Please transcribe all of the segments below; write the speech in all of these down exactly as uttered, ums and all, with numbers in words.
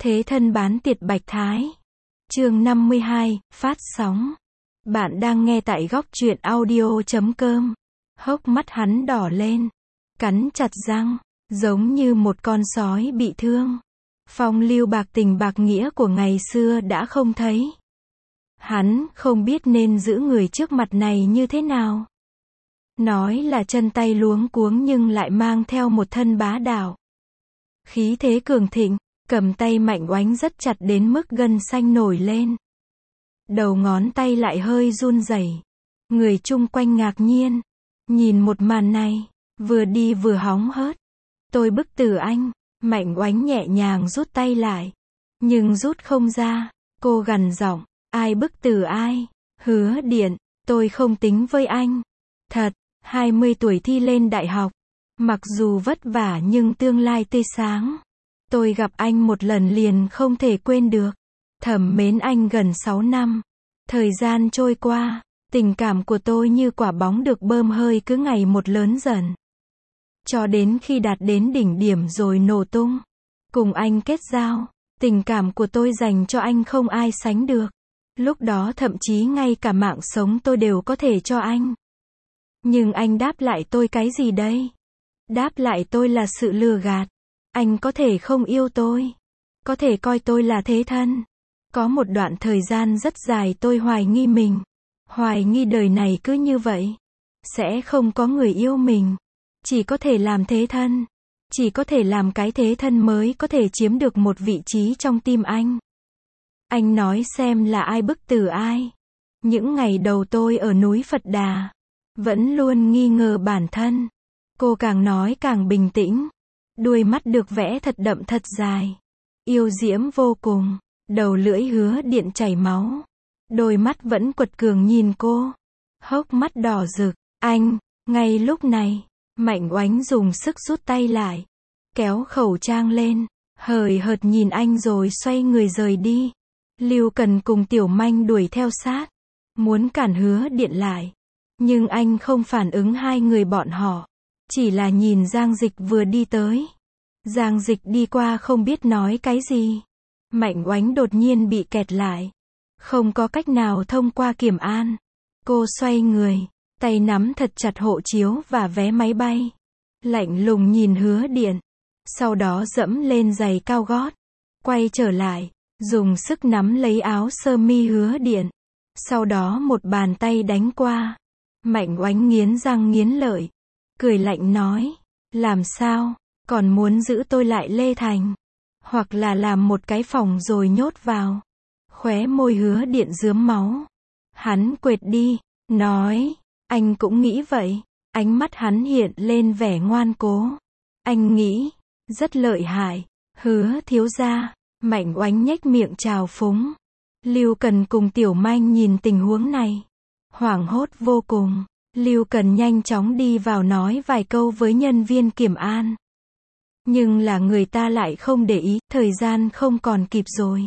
Thế thân bán tiệt Bạch Thái. Chương năm mươi hai, phát sóng. Bạn đang nghe tại góc truyện audio chấm com. Hốc mắt hắn đỏ lên, cắn chặt răng, giống như một con sói bị thương. Phong lưu bạc tình bạc nghĩa của ngày xưa đã không thấy. Hắn không biết nên giữ người trước mặt này như thế nào. Nói là chân tay luống cuống nhưng lại mang theo một thân bá đạo. Khí thế cường thịnh, cầm tay Mạnh Oánh rất chặt đến mức gân xanh nổi lên. Đầu ngón tay lại hơi run rẩy. Người chung quanh ngạc nhiên, nhìn một màn này, vừa đi vừa hóng hớt. Tôi bức tử anh. Mạnh Oánh nhẹ nhàng rút tay lại, nhưng rút không ra. Cô gằn giọng, ai bức tử ai? Hứa Điện, tôi không tính với anh. Thật, hai mươi tuổi thi lên đại học, mặc dù vất vả nhưng tương lai tươi sáng. Tôi gặp anh một lần liền không thể quên được. Thầm mến anh gần sáu năm. Thời gian trôi qua, tình cảm của tôi như quả bóng được bơm hơi cứ ngày một lớn dần. Cho đến khi đạt đến đỉnh điểm rồi nổ tung. Cùng anh kết giao, tình cảm của tôi dành cho anh không ai sánh được. Lúc đó thậm chí ngay cả mạng sống tôi đều có thể cho anh. Nhưng anh đáp lại tôi cái gì đây? Đáp lại tôi là sự lừa gạt. Anh có thể không yêu tôi, có thể coi tôi là thế thân. Có một đoạn thời gian rất dài tôi hoài nghi mình. Hoài nghi đời này cứ như vậy. Sẽ không có người yêu mình. Chỉ có thể làm thế thân. Chỉ có thể làm cái thế thân mới có thể chiếm được một vị trí trong tim anh. Anh nói xem là ai bức tử ai. Những ngày đầu tôi ở núi Phật Đà, vẫn luôn nghi ngờ bản thân. Cô càng nói càng bình tĩnh. Đuôi mắt được vẽ thật đậm thật dài. Yêu diễm vô cùng. Đầu lưỡi Hứa Điện chảy máu. Đôi mắt vẫn quật cường nhìn cô. Hốc mắt đỏ rực. Anh, ngay lúc này, Mạnh Oánh dùng sức rút tay lại. Kéo khẩu trang lên. Hời hợt nhìn anh rồi xoay người rời đi. Lưu Cần cùng Tiểu Manh đuổi theo sát. Muốn cản Hứa Điện lại. Nhưng anh không phản ứng hai người bọn họ. Chỉ là nhìn Giang Dịch vừa đi tới. Giang Dịch đi qua không biết nói cái gì. Mạnh Oánh đột nhiên bị kẹt lại. Không có cách nào thông qua kiểm an. Cô xoay người, tay nắm thật chặt hộ chiếu và vé máy bay. Lạnh lùng nhìn Hứa Điện. Sau đó dẫm lên giày cao gót. Quay trở lại, dùng sức nắm lấy áo sơ mi Hứa Điện. Sau đó một bàn tay đánh qua. Mạnh Oánh nghiến răng nghiến lợi. Cười lạnh nói, làm sao, còn muốn giữ tôi lại Lê Thành? Hoặc là làm một cái phòng rồi nhốt vào. Khóe môi Hứa Điện rướm máu. Hắn quệt đi, nói, anh cũng nghĩ vậy. Ánh mắt hắn hiện lên vẻ ngoan cố. Anh nghĩ, rất lợi hại. Hứa thiếu gia. Mạnh Oánh nhếch miệng trào phúng. Lưu Cần cùng Tiểu Manh nhìn tình huống này, hoảng hốt vô cùng. Lưu Cần nhanh chóng đi vào nói vài câu với nhân viên kiểm an. Nhưng là người ta lại không để ý, thời gian không còn kịp rồi.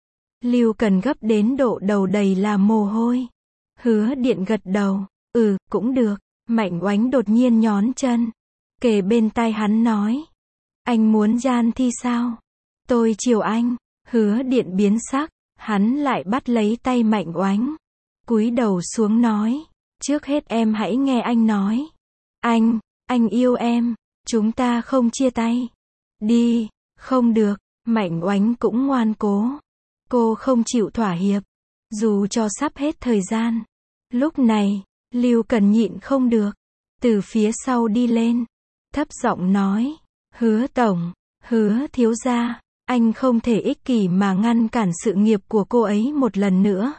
Lưu Cần gấp đến độ đầu đầy là mồ hôi. Hứa Điện gật đầu, ừ, cũng được. Mạnh Oánh đột nhiên nhón chân, kề bên tai hắn nói. Anh muốn gian thi sao? Tôi chiều anh. Hứa Điện biến sắc, hắn lại bắt lấy tay Mạnh Oánh. Cúi đầu xuống nói. Trước hết em hãy nghe anh nói. Anh, anh yêu em. Chúng ta không chia tay. Đi, không được. Mạnh Oánh cũng ngoan cố. Cô không chịu thỏa hiệp. Dù cho sắp hết thời gian. Lúc này, Lưu Cần nhịn không được. Từ phía sau đi lên. Thấp giọng nói. Hứa tổng, Hứa thiếu gia. Anh không thể ích kỷ mà ngăn cản sự nghiệp của cô ấy một lần nữa.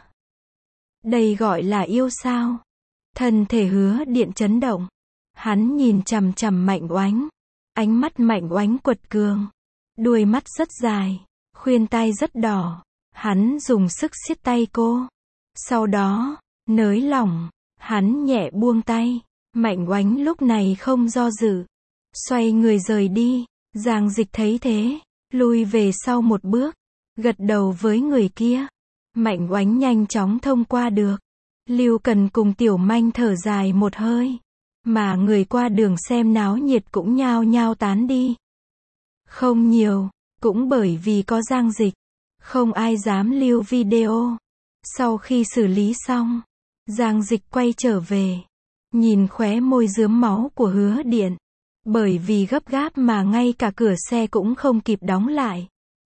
Đây gọi là yêu sao? Thân thể Hứa Điện chấn động. Hắn nhìn chằm chằm Mạnh Oánh. Ánh mắt Mạnh Oánh quật cường. Đuôi mắt rất dài. Khuyên tai rất đỏ. Hắn dùng sức siết tay cô. Sau đó, nới lỏng. Hắn nhẹ buông tay. Mạnh Oánh lúc này không do dự. Xoay người rời đi. Giang Dịch thấy thế. Lui về sau một bước. Gật đầu với người kia. Mạnh Oánh nhanh chóng thông qua được. Lưu Cần cùng Tiểu Manh thở dài một hơi. Mà người qua đường xem náo nhiệt cũng nhao nhao tán đi. Không nhiều, Cũng bởi vì có Giang Dịch, không ai dám lưu video. Sau khi xử lý xong, Giang Dịch quay trở về, nhìn khóe môi rướm máu của Hứa Điện. Bởi vì gấp gáp mà ngay cả cửa xe cũng không kịp đóng lại.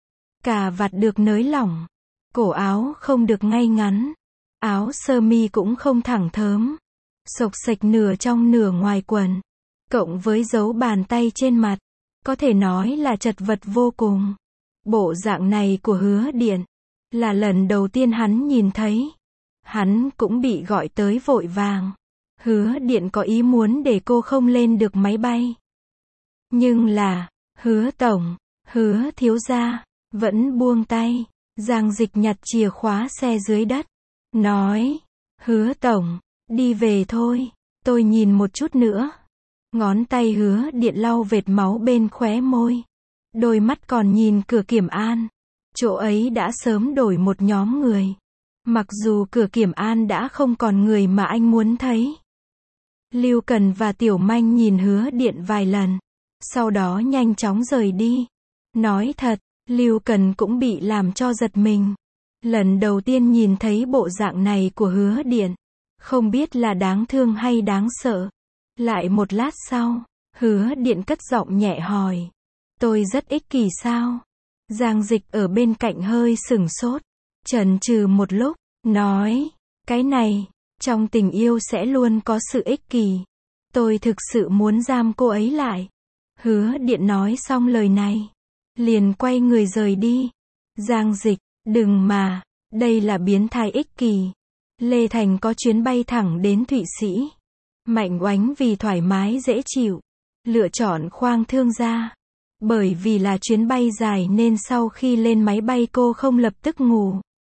Cà vạt được nới lỏng, cổ áo không được ngay ngắn, áo sơ mi cũng không thẳng thớm, xộc xệch nửa trong nửa ngoài quần, cộng với dấu bàn tay trên mặt, có thể nói là chật vật vô cùng. Bộ dạng này của Hứa Điện, là lần đầu tiên hắn nhìn thấy. Hắn cũng bị gọi tới vội vàng. Hứa Điện có ý muốn để cô không lên được máy bay. Nhưng là, Hứa tổng, Hứa thiếu gia, vẫn buông tay. Giang Dịch nhặt chìa khóa xe dưới đất, nói, Hứa tổng, đi về thôi, tôi nhìn một chút nữa. Ngón tay Hứa Điện lau vệt máu bên khóe môi. Đôi mắt còn nhìn cửa kiểm an. Chỗ ấy đã sớm đổi một nhóm người. Mặc dù cửa kiểm an đã không còn người mà anh muốn thấy. Lưu Cần và Tiểu Manh nhìn Hứa Điện vài lần, sau đó nhanh chóng rời đi. Nói thật, Lưu Cần cũng bị làm cho giật mình. Lần đầu tiên nhìn thấy bộ dạng này của Hứa Điện, không biết là đáng thương hay đáng sợ. Lại một lát sau, Hứa Điện cất giọng nhẹ hỏi, tôi rất ích kỷ sao? Giang Dịch ở bên cạnh hơi sửng sốt, chần chừ một lúc, nói, cái này, trong tình yêu sẽ luôn có sự ích kỷ. Tôi thực sự muốn giam cô ấy lại. Hứa Điện nói xong lời này, liền quay người rời đi. Giang Dịch, đừng mà, đây là biến thái ích kỷ. Lê Thành có chuyến bay thẳng đến Thụy Sĩ. Mạnh Oánh vì thoải mái dễ chịu, lựa chọn khoang thương gia. Bởi vì là chuyến bay dài nên sau khi lên máy bay cô không lập tức ngủ.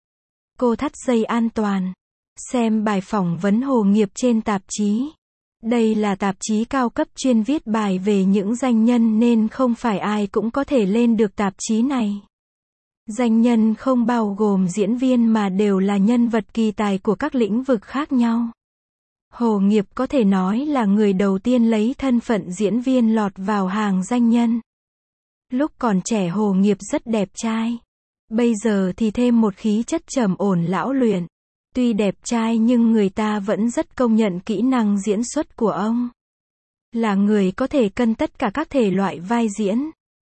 Cô thắt dây an toàn, xem bài phỏng vấn Hồ Nghiệp trên tạp chí. Đây là tạp chí cao cấp chuyên viết bài về những danh nhân nên không phải ai cũng có thể lên được tạp chí này. Danh nhân không bao gồm diễn viên mà đều là nhân vật kỳ tài của các lĩnh vực khác nhau. Hồ Nghiệp có thể nói là người đầu tiên lấy thân phận diễn viên lọt vào hàng danh nhân. Lúc còn trẻ Hồ Nghiệp rất đẹp trai. Bây giờ thì thêm một khí chất trầm ổn lão luyện. Tuy đẹp trai nhưng người ta vẫn rất công nhận kỹ năng diễn xuất của ông. Là người có thể cân tất cả các thể loại vai diễn.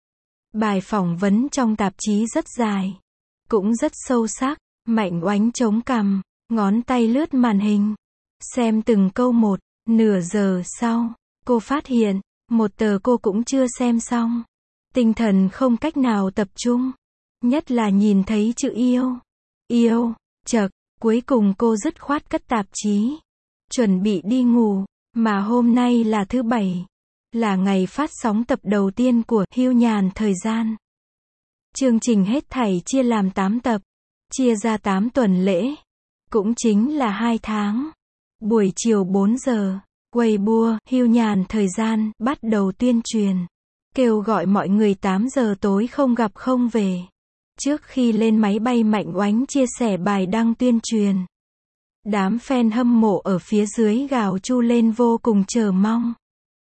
Bài phỏng vấn trong tạp chí rất dài, cũng rất sâu sắc. Mạnh Oánh chống cằm, ngón tay lướt màn hình, xem từng câu một. Nửa giờ sau, cô phát hiện, một tờ cô cũng chưa xem xong. Tinh thần không cách nào tập trung. Nhất là nhìn thấy chữ yêu. Yêu, chậc, cuối cùng cô dứt khoát cất tạp chí. Chuẩn bị đi ngủ, mà hôm nay là thứ bảy. Là ngày phát sóng tập đầu tiên của Hưu Nhàn Thời Gian. Chương trình hết thảy chia làm tám tập. Chia ra tám tuần lễ. Cũng chính là hai tháng. Buổi chiều bốn giờ, Weibo, Hưu Nhàn Thời Gian, bắt đầu tuyên truyền. Kêu gọi mọi người tám giờ tối không gặp không về. Trước khi lên máy bay Mạnh Oánh chia sẻ bài đăng tuyên truyền. Đám fan hâm mộ ở phía dưới gào chu lên vô cùng chờ mong.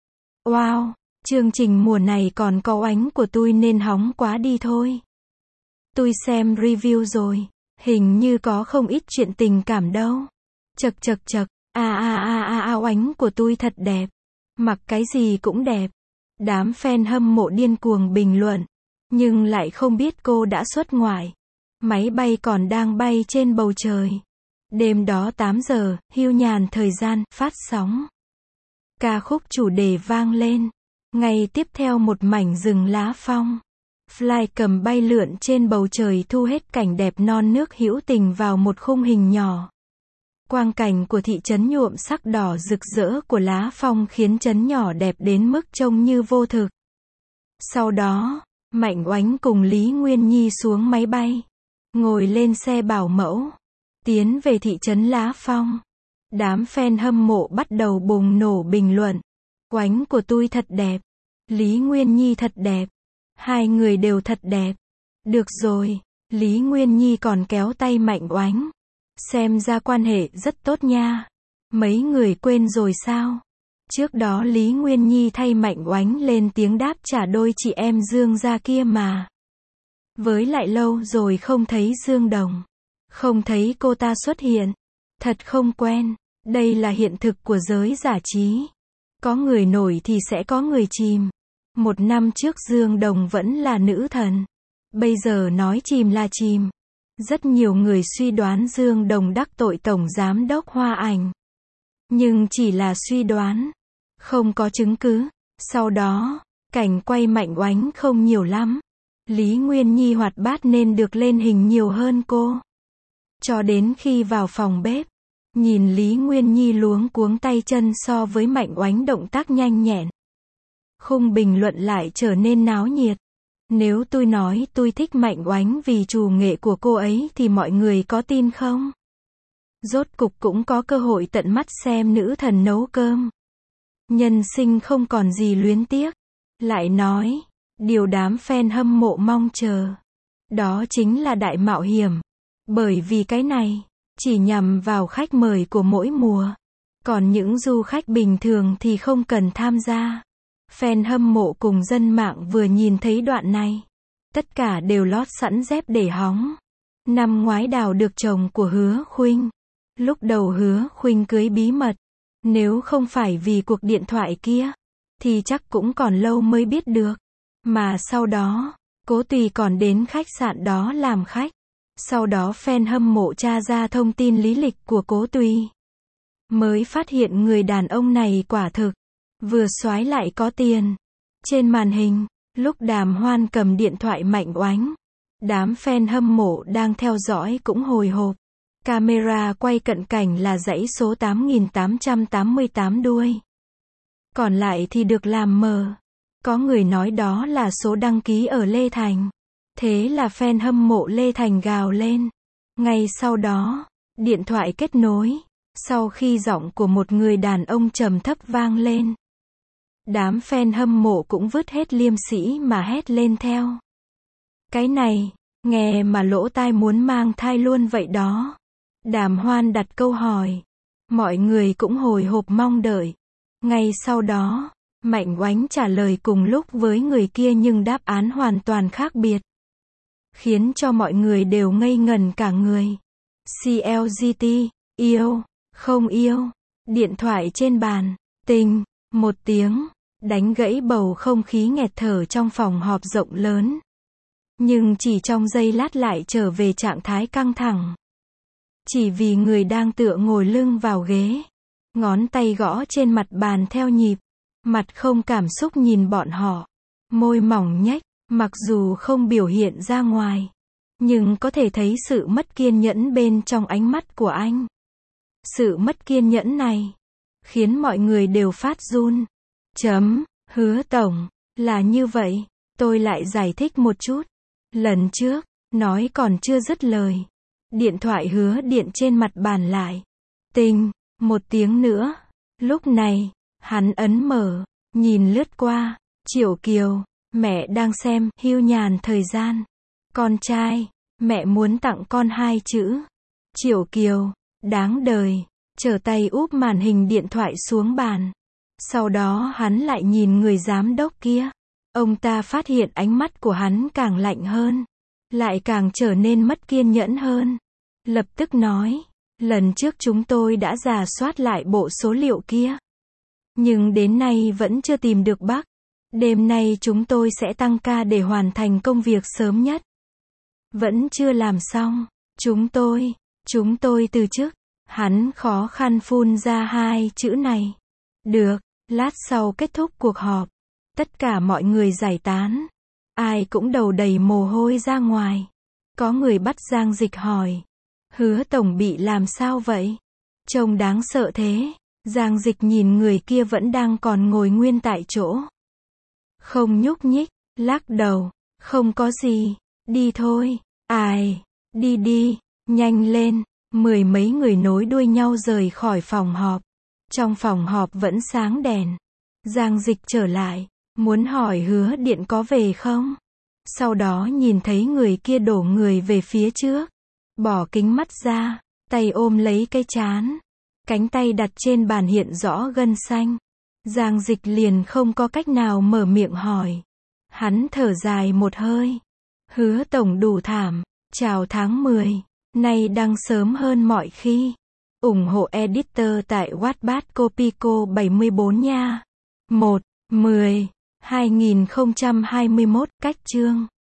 Wow, chương trình mùa này còn có Oánh của tôi nên hóng quá đi thôi. Tôi xem review rồi, hình như có không ít chuyện tình cảm đâu. Chậc chậc chậc, a a a a a Oánh của tôi thật đẹp. Mặc cái gì cũng đẹp. Đám fan hâm mộ điên cuồng bình luận. Nhưng lại không biết cô đã xuất ngoại. Máy bay còn đang bay trên bầu trời. Đêm đó tám giờ, Hưu Nhàn Thời Gian, phát sóng. Ca khúc chủ đề vang lên. Ngày tiếp theo một mảnh rừng lá phong. Fly cầm bay lượn trên bầu trời thu hết cảnh đẹp non nước hữu tình vào một khung hình nhỏ. Quang cảnh của thị trấn nhuộm sắc đỏ rực rỡ của lá phong khiến trấn nhỏ đẹp đến mức trông như vô thực. Sau đó, Mạnh Oánh cùng Lý Nguyên Nhi xuống máy bay, ngồi lên xe bảo mẫu, tiến về thị trấn Lá Phong. Đám fan hâm mộ bắt đầu bùng nổ bình luận. Oánh của tôi thật đẹp. Lý Nguyên Nhi thật đẹp. Hai người đều thật đẹp. Được rồi, Lý Nguyên Nhi còn kéo tay Mạnh Oánh. Xem ra quan hệ rất tốt nha. Mấy người quên rồi sao? Trước đó Lý Nguyên Nhi thay Mạnh Oánh lên tiếng đáp trả đôi chị em Dương gia kia mà. Với lại lâu rồi không thấy Dương Đồng. Không thấy cô ta xuất hiện. Thật không quen. Đây là hiện thực của giới giải trí. Có người nổi thì sẽ có người chìm. Một năm trước Dương Đồng vẫn là nữ thần. Bây giờ nói chìm là chìm. Rất nhiều người suy đoán Dương Đồng đắc tội Tổng Giám đốc Hoa Ảnh. Nhưng chỉ là suy đoán. Không có chứng cứ. Sau đó, cảnh quay Mạnh Oánh không nhiều lắm. Lý Nguyên Nhi hoạt bát nên được lên hình nhiều hơn cô. Cho đến khi vào phòng bếp, nhìn Lý Nguyên Nhi luống cuống tay chân so với Mạnh Oánh động tác nhanh nhẹn. Khung bình luận lại trở nên náo nhiệt. Nếu tôi nói tôi thích Mạnh Oánh vì trù nghệ của cô ấy thì mọi người có tin không? Rốt cục cũng có cơ hội tận mắt xem nữ thần nấu cơm. Nhân sinh không còn gì luyến tiếc. Lại nói, điều đám fan hâm mộ mong chờ. Đó chính là đại mạo hiểm. Bởi vì cái này, chỉ nhằm vào khách mời của mỗi mùa. Còn những du khách bình thường thì không cần tham gia. Fan hâm mộ cùng dân mạng vừa nhìn thấy đoạn này. Tất cả đều lót sẵn dép để hóng. Năm ngoái Đào được chồng của Hứa Khuynh. Lúc đầu Hứa Khuynh cưới bí mật. Nếu không phải vì cuộc điện thoại kia, thì chắc cũng còn lâu mới biết được. Mà sau đó, Cố Tùy còn đến khách sạn đó làm khách. Sau đó fan hâm mộ tra ra thông tin lý lịch của Cố Tùy. Mới phát hiện người đàn ông này quả thực, vừa soái lại có tiền. Trên màn hình, lúc Đàm Hoan cầm điện thoại Mạnh Oánh, đám fan hâm mộ đang theo dõi cũng hồi hộp. Camera quay cận cảnh là dãy số tám nghìn tám trăm tám mươi tám đuôi. Còn lại thì được làm mờ. Có người nói đó là số đăng ký ở Lê Thành. Thế là fan hâm mộ Lê Thành gào lên. Ngay sau đó, điện thoại kết nối. Sau khi giọng của một người đàn ông trầm thấp vang lên, đám fan hâm mộ cũng vứt hết liêm sĩ mà hét lên theo. Cái này, nghe mà lỗ tai muốn mang thai luôn vậy đó. Đàm Hoan đặt câu hỏi. Mọi người cũng hồi hộp mong đợi. Ngay sau đó, Mạnh Oánh trả lời cùng lúc với người kia nhưng đáp án hoàn toàn khác biệt. Khiến cho mọi người đều ngây ngẩn cả người. xê lờ giê tê, yêu, không yêu. Điện thoại trên bàn, tình, một tiếng, đánh gãy bầu không khí nghẹt thở trong phòng họp rộng lớn. Nhưng chỉ trong giây lát lại trở về trạng thái căng thẳng. Chỉ vì người đang tựa ngồi lưng vào ghế. Ngón tay gõ trên mặt bàn theo nhịp. Mặt không cảm xúc nhìn bọn họ. Môi mỏng nhếch, mặc dù không biểu hiện ra ngoài. Nhưng có thể thấy sự mất kiên nhẫn bên trong ánh mắt của anh. Sự mất kiên nhẫn này khiến mọi người đều phát run. Chấm, Hứa tổng, là như vậy, tôi lại giải thích một chút. Lần trước, nói còn chưa dứt lời. Điện thoại Hứa điện trên mặt bàn lại. Tình, một tiếng nữa. Lúc này, hắn ấn mở, nhìn lướt qua. Triệu Kiều, mẹ đang xem, hưu nhàn thời gian. Con trai, mẹ muốn tặng con hai chữ. Triệu Kiều, đáng đời, trở tay úp màn hình điện thoại xuống bàn. Sau đó hắn lại nhìn người giám đốc kia. Ông ta phát hiện ánh mắt của hắn càng lạnh hơn. Lại càng trở nên mất kiên nhẫn hơn. Lập tức nói, lần trước chúng tôi đã rà soát lại bộ số liệu kia. Nhưng đến nay vẫn chưa tìm được bug. Đêm nay chúng tôi sẽ tăng ca để hoàn thành công việc sớm nhất. Vẫn chưa làm xong. Chúng tôi, chúng tôi từ chức. Hắn khó khăn phun ra hai chữ này. Được, lát sau kết thúc cuộc họp. Tất cả mọi người giải tán. Ai cũng đầu đầy mồ hôi ra ngoài. Có người bắt Giang Dịch hỏi. Hứa tổng bị làm sao vậy? Trông đáng sợ thế. Giang Dịch nhìn người kia vẫn đang còn ngồi nguyên tại chỗ. Không nhúc nhích, lắc đầu. Không có gì. Đi thôi. Ai? Đi đi. Nhanh lên. Mười mấy người nối đuôi nhau rời khỏi phòng họp. Trong phòng họp vẫn sáng đèn. Giang Dịch trở lại. Muốn hỏi Hứa điện có về không? Sau đó nhìn thấy người kia đổ người về phía trước. Bỏ kính mắt ra. Tay ôm lấy cái trán. Cánh tay đặt trên bàn hiện rõ gân xanh. Giang Dịch liền không có cách nào mở miệng hỏi. Hắn thở dài một hơi. Hứa tổng đủ thảm. Chào tháng mười. Nay đăng sớm hơn mọi khi. ủng hộ editor tại Wattpad Copico bảy mươi bốn nha. một, mười, hai nghìn không trăm hai mươi mốt, cách chương